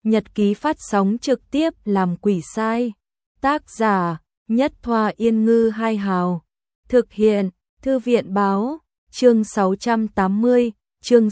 nhật ký phát sóng trực tiếp làm quỷ sai. Tác giả Nhất Thoa Yên Ngư Hai Hào. Thực hiện Thư viện Báo. Chương 680, chương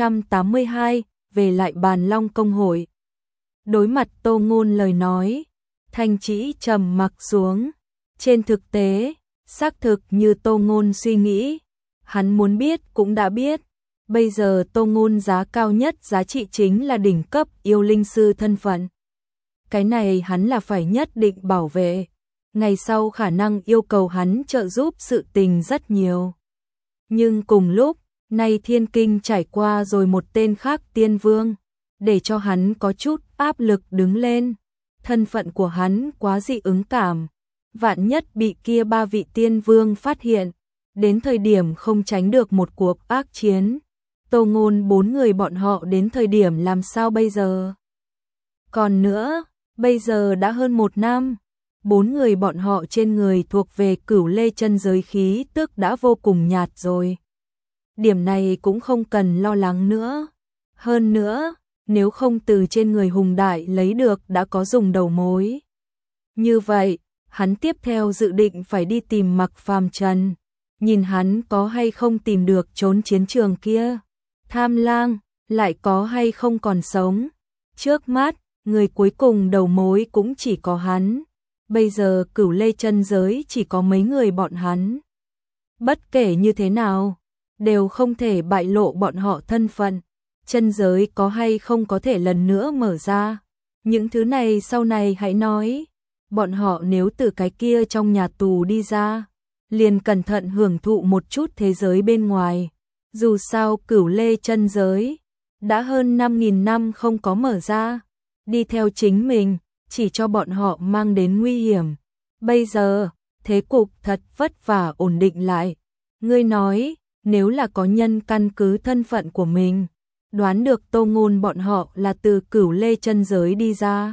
682, về lại bàn long công hội. Đối mặt Tô Ngôn lời nói, Thanh Chỉ trầm mặc xuống. Trên thực tế, xác thực như Tô Ngôn suy nghĩ, hắn muốn biết cũng đã biết. Bây giờ Tô Ngôn giá cao nhất giá trị chính là đỉnh cấp yêu linh sư thân phận. Cái này hắn là phải nhất định bảo vệ. Ngày sau khả năng yêu cầu hắn trợ giúp sự tình rất nhiều. Nhưng cùng lúc, nay Thiên Kinh trải qua rồi một tên khác tiên vương, để cho hắn có chút áp lực đứng lên. Thân phận của hắn quá dị ứng cảm. Vạn nhất bị kia ba vị tiên vương phát hiện, đến thời điểm không tránh được một cuộc ác chiến. Tô Ngôn 4 người bọn họ đến thời điểm làm sao bây giờ? Còn nữa, bây giờ đã hơn 1 năm, 4 người bọn họ trên người thuộc về Cửu Lê chân giới khí tức đã vô cùng nhạt rồi. Điểm này cũng không cần lo lắng nữa. Hơn nữa, nếu không từ trên người Hùng Đại lấy được đã có dùng đầu mối. Như vậy, hắn tiếp theo dự định phải đi tìm Mặc Phàm Trần, nhìn hắn có hay không tìm được trốn chiến trường kia. Tham Lang lại có hay không còn sống. Trước mắt, người cuối cùng đầu mối cũng chỉ có hắn. Bây giờ Cửu Lê chân giới chỉ có mấy người bọn hắn. Bất kể như thế nào, đều không thể bại lộ bọn họ thân phận. Chân giới có hay không có thể lần nữa mở ra. Những thứ này sau này hãy nói. Bọn họ nếu từ cái kia trong nhà tù đi ra, liền cẩn thận hưởng thụ một chút thế giới bên ngoài. Dù sao Cửu Lê chân giới đã hơn 5.000 năm không có mở ra, đi theo chính mình, chỉ cho bọn họ mang đến nguy hiểm. Bây giờ, thế cục thật vất vả ổn định lại. Ngươi nói, nếu là có nhân căn cứ thân phận của mình, đoán được Tô Ngôn bọn họ là từ Cửu Lê chân giới đi ra.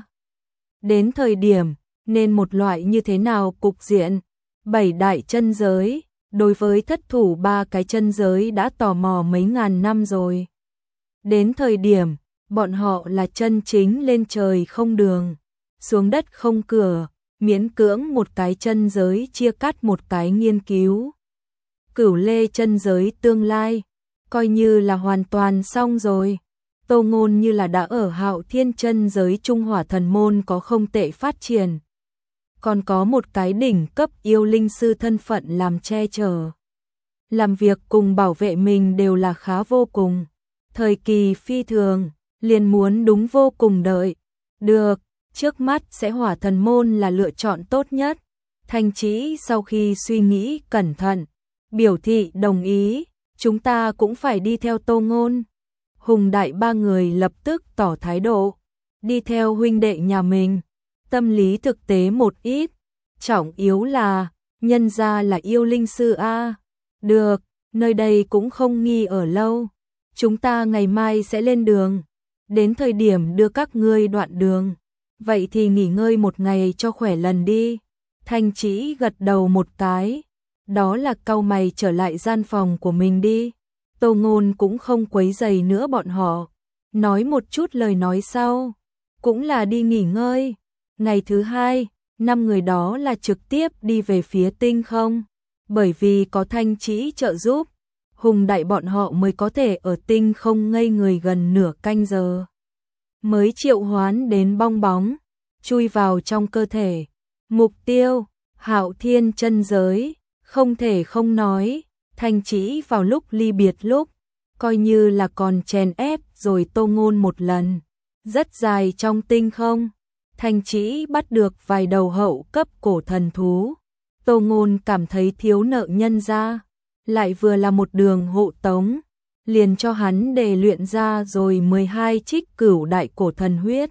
Đến thời điểm, nên một loại như thế nào cục diện? 7 đại chân giới, đối với thất thủ 3 cái chân giới đã tò mò mấy ngàn năm rồi. Đến thời điểm, bọn họ là chân chính lên trời không đường, xuống đất không cửa, miễn cưỡng một cái chân giới chia cắt một cái nghiên cứu. Cửu Lê chân giới tương lai, coi như là hoàn toàn xong rồi. Tô Ngôn như là đã ở Hạo Thiên chân giới Trung Hỏa Thần Môn có không tệ phát triển. Còn có một cái đỉnh cấp yêu linh sư thân phận làm che chở. Làm việc cùng bảo vệ mình đều là khá vô cùng. Thời kỳ phi thường, liền muốn đúng vô cùng đợi. Được, trước mắt sẽ Hỏa Thần Môn là lựa chọn tốt nhất. Thanh Chỉ sau khi suy nghĩ cẩn thận, biểu thị đồng ý, chúng ta cũng phải đi theo Tô Ngôn. Hùng Đại 3 người lập tức tỏ thái độ, đi theo huynh đệ nhà mình. Tâm lý thực tế một ít, trọng yếu là, nhân ra là yêu linh sư A. Được, nơi đây cũng không nghi ở lâu. Chúng ta ngày mai sẽ lên đường. Đến thời điểm đưa các ngươi đoạn đường. Vậy thì nghỉ ngơi một ngày cho khỏe lần đi. Thanh Chỉ gật đầu một cái. Đó là cau mày trở lại gian phòng của mình đi. Tô Ngôn cũng không quấy rầy nữa bọn họ. Nói một chút lời nói sau. Cũng là đi nghỉ ngơi. Ngày thứ 2, 5 người đó là trực tiếp đi về phía tinh không. Bởi vì có Thanh Chỉ trợ giúp, Hùng Đại bọn họ mới có thể ở tinh không ngây người gần nửa canh giờ. Mới triệu hoán đến bong bóng, chui vào trong cơ thể. Mục tiêu, Hạo Thiên chân giới, không thể không nói, Thanh Chỉ vào lúc ly biệt lúc, coi như là còn chèn ép rồi Tô Ngôn một lần. Rất dài trong tinh không. Thanh Chỉ bắt được vài đầu hậu cấp cổ thần thú. Tô Ngôn cảm thấy thiếu nợ nhân ra, lại vừa là một đường hộ tống, liền cho hắn đề luyện ra rồi 12 trích cửu đại cổ thần huyết.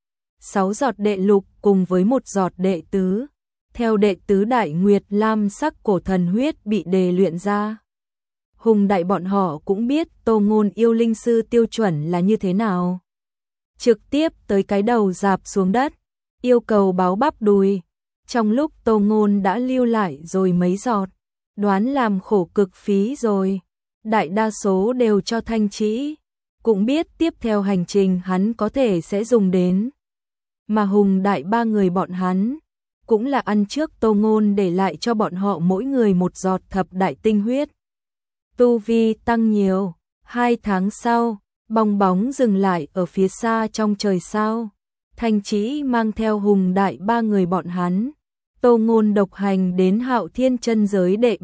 6 giọt đệ lục cùng với 1 giọt đệ tứ. Theo đệ tứ đại nguyệt lam sắc cổ thần huyết bị đề luyện ra. Hùng Đại bọn họ cũng biết Tô Ngôn yêu linh sư tiêu chuẩn là như thế nào. Trực tiếp tới cái đầu dạp xuống đất, yêu cầu báo bắp đùi. Trong lúc Tô Ngôn đã lưu lại rồi mấy giọt, đoán làm khổ cực phí rồi. Đại đa số đều cho Thanh Chỉ. cũng biết tiếp theo hành trình hắn có thể sẽ dùng đến. Mà Hùng Đại ba người bọn hắn, cũng là ăn trước Tô Ngôn để lại cho bọn họ mỗi người một giọt thập đại tinh huyết. Tu vi tăng nhiều, 2 tháng sau, bong bóng dừng lại ở phía xa trong trời sao. Thanh Chỉ mang theo Hùng Đại ba người bọn hắn, Tô Ngôn độc hành đến Hạo Thiên chân giới đệ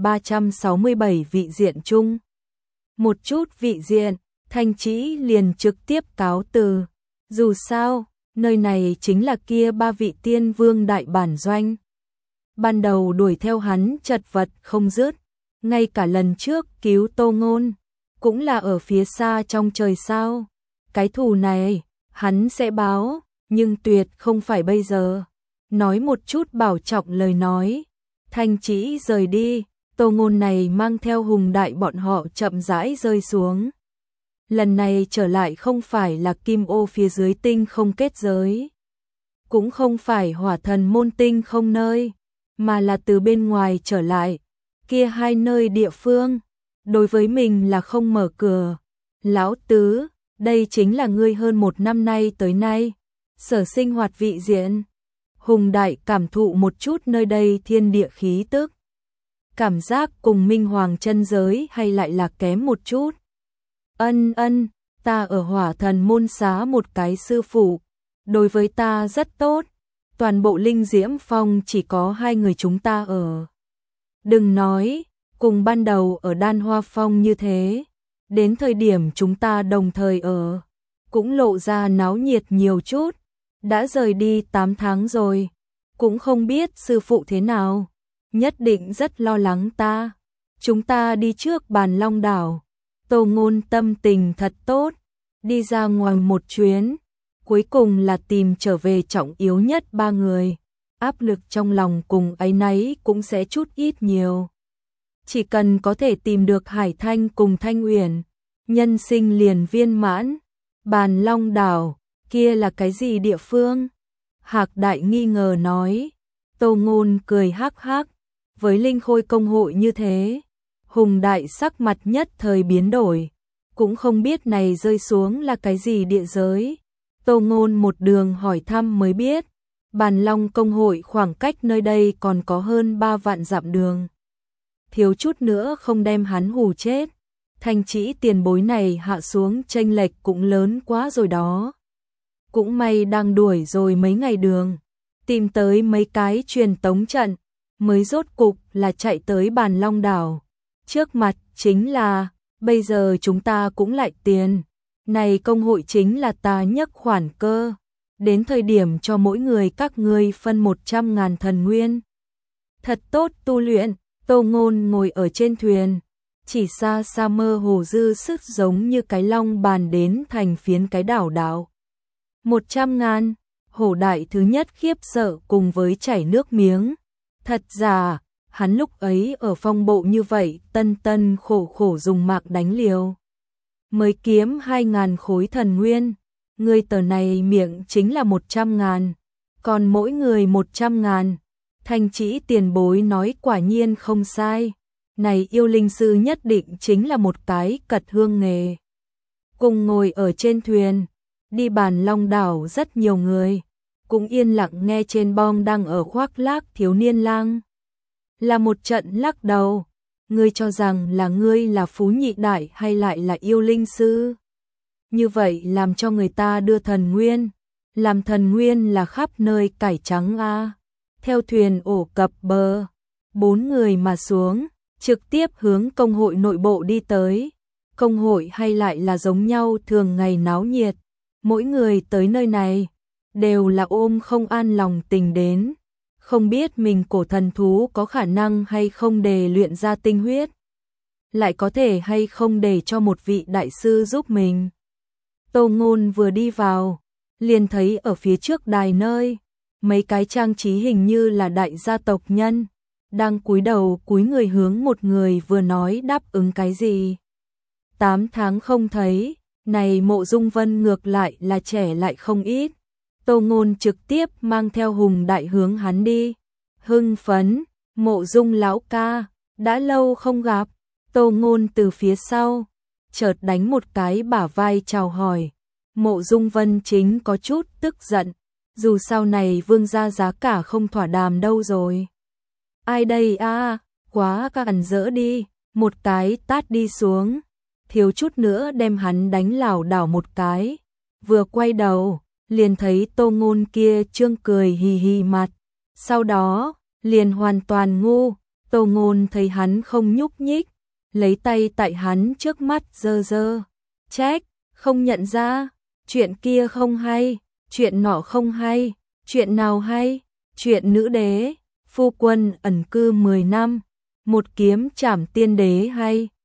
367 vị diện chung. Một chút vị diện, Thanh Chỉ liền trực tiếp cáo từ. Dù sao, nơi này chính là kia 3 vị tiên vương đại bản doanh. Ban đầu đuổi theo hắn chật vật không dứt, ngay cả lần trước cứu Tô Ngôn, cũng là ở phía xa trong trời sao. Cái thù này, hắn sẽ báo, nhưng tuyệt không phải bây giờ. Nói một chút bảo trọng lời nói, Thanh Chỉ rời đi, Tô Ngôn này mang theo Hùng Đại bọn họ chậm rãi rơi xuống. Lần này trở lại không phải là Kim Ô phía dưới tinh không kết giới, cũng không phải Hỏa Thần môn tinh không nơi, mà là từ bên ngoài trở lại, kia 2 nơi địa phương, đối với mình là không mở cửa. Lão tứ, đây chính là ngươi hơn 1 năm nay tới nay sở sinh hoạt vị diện. Hùng Đại cảm thụ một chút nơi đây thiên địa khí tức, cảm giác cùng Minh Hoàng chân giới hay lại là kém một chút. Ân, ta ở Hỏa Thần môn xá một cái sư phụ, đối với ta rất tốt, toàn bộ Linh Diễm Phong chỉ có 2 người chúng ta ở. Đừng nói, cùng ban đầu ở Đan Hoa Phong như thế, đến thời điểm chúng ta đồng thời ở, cũng lộ ra náo nhiệt nhiều chút. Đã rời đi 8 tháng rồi, cũng không biết sư phụ thế nào, nhất định rất lo lắng ta. Chúng ta đi trước Bàn Long đảo. Tô Ngôn tâm tình thật tốt, đi ra ngoài một chuyến, cuối cùng là tìm trở về trọng yếu nhất 3 người. Áp lực trong lòng cùng áy náy cũng sẽ chút ít nhiều. Chỉ cần có thể tìm được Hải Thanh cùng Thanh Uyển, nhân sinh liền viên mãn. Bàn Long đảo, kia là cái gì địa phương? Hạc Đại nghi ngờ nói. Tô Ngôn cười hắc hắc, với Linh Khôi công hội như thế. Hùng Đại sắc mặt nhất thời biến đổi, cũng không biết này rơi xuống là cái gì địa giới. Tô Ngôn một đường hỏi thăm mới biết, Bàn Long công hội khoảng cách nơi đây còn có hơn 3 vạn dặm đường. Thiếu chút nữa không đem hắn hù chết. Thanh Chỉ tiền bối này hạ xuống chênh lệch cũng lớn quá rồi đó. Cũng may đang đuổi rồi mấy ngày đường, tìm tới mấy cái truyền tống trận, mới rốt cục là chạy tới Bàn Long đảo. Trước mặt chính là, bây giờ chúng ta cũng lại tiền. Này công hội chính là ta nhấc khoản cơ, đến thời điểm cho mỗi người các ngươi phân 100.000 thần nguyên. Thật tốt tu luyện. Tô Ngôn ngồi ở trên thuyền, chỉ xa xa mơ hồ dư sức giống như cái long bàn đến thành phiến cái đảo đảo. 100.000, Hổ Đại thứ nhất khiếp sợ cùng với chảy nước miếng. Thật giả, hắn lúc ấy ở phong bộ như vậy tân khổ dùng mạng đánh liều, mới kiếm 2.000 khối thần nguyên. Người tờ này miệng chính là 100.000, còn mỗi người 100.000. Thanh Chỉ tiền bối nói quả nhiên không sai, này yêu linh sư nhất định chính là một cái cật hương nghề. Cùng ngồi ở trên thuyền, đi Bàn Long đảo rất nhiều người, cũng yên lặng nghe trên bong đang ở khoác lác thiếu niên lang. Là một trận lắc đầu, ngươi cho rằng là ngươi là phú nhị đại hay lại là yêu linh sư? Như vậy làm cho người ta đưa thần nguyên, làm thần nguyên là khắp nơi cải trắng a. Theo thuyền ổ cập bờ, 4 người mà xuống, trực tiếp hướng công hội nội bộ đi tới. Công hội hay lại là giống nhau thường ngày náo nhiệt, mỗi người tới nơi này đều là ôm không an lòng tình đến, không biết mình cổ thần thú có khả năng hay không để luyện ra tinh huyết, lại có thể hay không để cho một vị đại sư giúp mình. Tô Ngôn vừa đi vào, liền thấy ở phía trước đài nơi, mấy cái trang trí hình như là đại gia tộc nhân, đang cúi đầu cúi người hướng một người vừa nói đáp ứng cái gì. 8 tháng không thấy, này Mộ Dung Vân ngược lại là trẻ lại không ít. Tô Ngôn trực tiếp mang theo Hùng Đại hướng hắn đi. Hưng phấn, Mộ Dung lão ca, đã lâu không gặp. Tô Ngôn từ phía sau, chợt đánh một cái bả vai chào hỏi. Mộ Dung Vân Chính có chút tức giận, dù sau này vương gia giá cả không thỏa đàm đâu rồi. Ai đây a, quá càn rỡ đi, một cái tát đi xuống, thiếu chút nữa đem hắn đánh lảo đảo một cái. Vừa quay đầu, liền thấy Tô Ngôn kia trương cười hì hì mặt, sau đó liền hoàn toàn ngu. Tô Ngôn thấy hắn không nhúc nhích, lấy tay tại hắn trước mắt giơ giơ, trách, không nhận ra, chuyện kia không hay, chuyện nọ không hay, chuyện nào hay, chuyện nữ đế, phu quân ẩn cư 10 năm, một kiếm trảm tiên đế hay.